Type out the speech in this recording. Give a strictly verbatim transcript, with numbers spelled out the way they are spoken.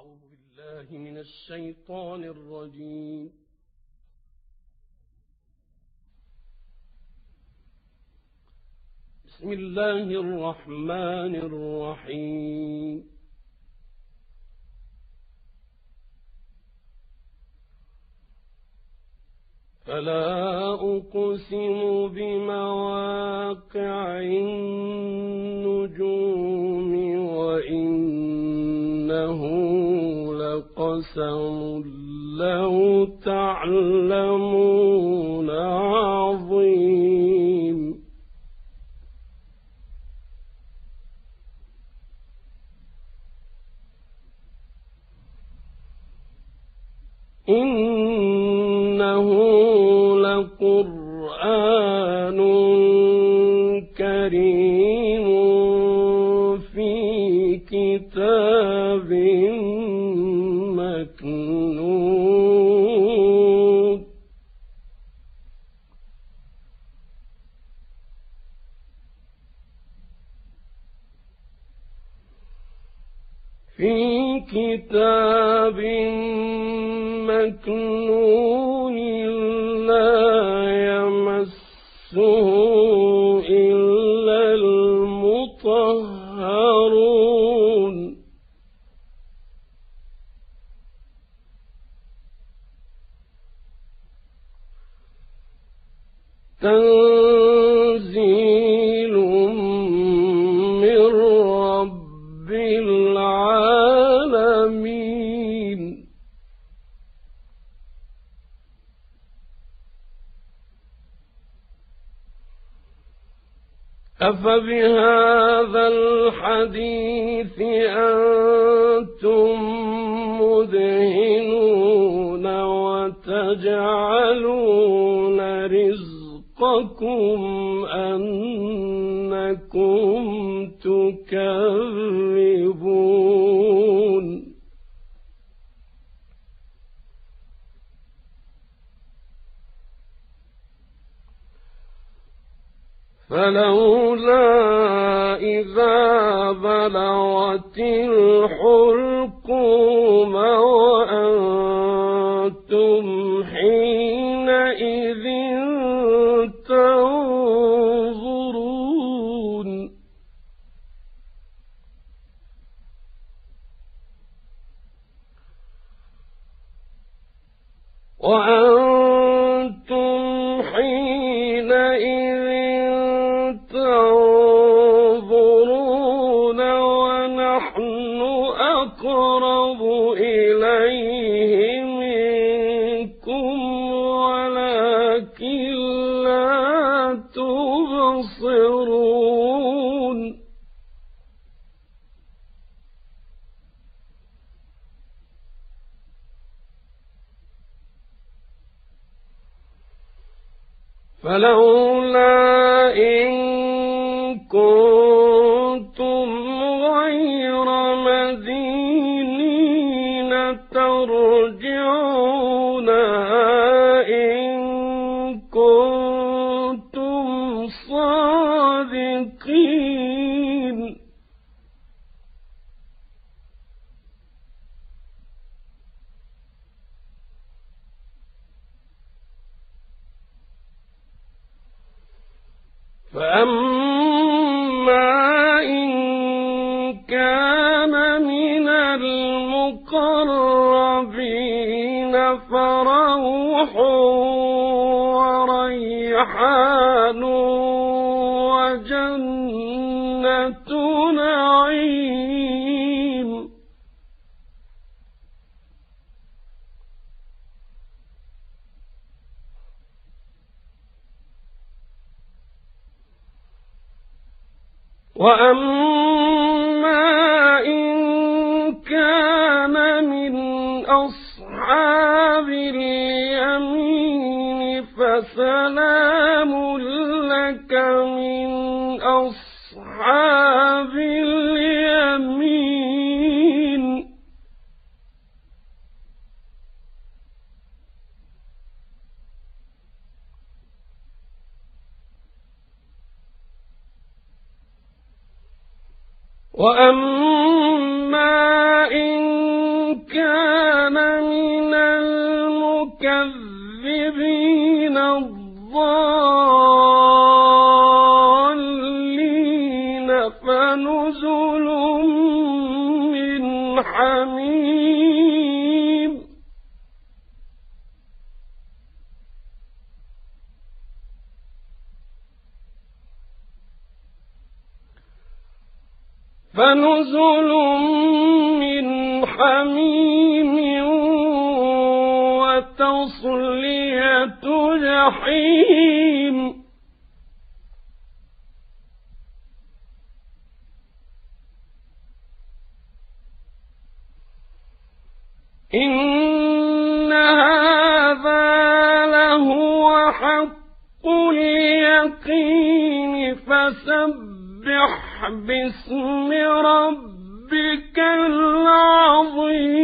أعوذ بالله من الشيطان الرجيم. بسم الله الرحمن الرحيم. فلا أقسم بمواقع النجوم وإنه لقسم لو تعلمون عظيم. إنه لقرآن كريم في كتاب مكنون. في كتاب مكنون لا يمسه إلا المطهرون. تنزيل من رب العالمين. أفبهذا الحديث أنتم مدهنون وتجعلون رزقكم أنكم تكذبون. فلولا إذا بلغت الحلقوم وأنتم حينئذ تنظرون. وأنتم حينئذ تنظرون ونحن أقرب إليه منكم ولكن لا تبصرون. فلولا إن كنتم غير مدينين ترجعونها إن كنتم صادقين. فأما إن كان من المقربين فروح وريحان وجنة نعيم. وأما إن كان من أصحاب اليمين فسلام لك من أصحاب اليمين. وأما إن كان من المكذبين الضالين فنزل من حميم فنزل من حميم وتصلية جحيم إن هذا لهو حق اليقين فسبح باسم ربك العظيم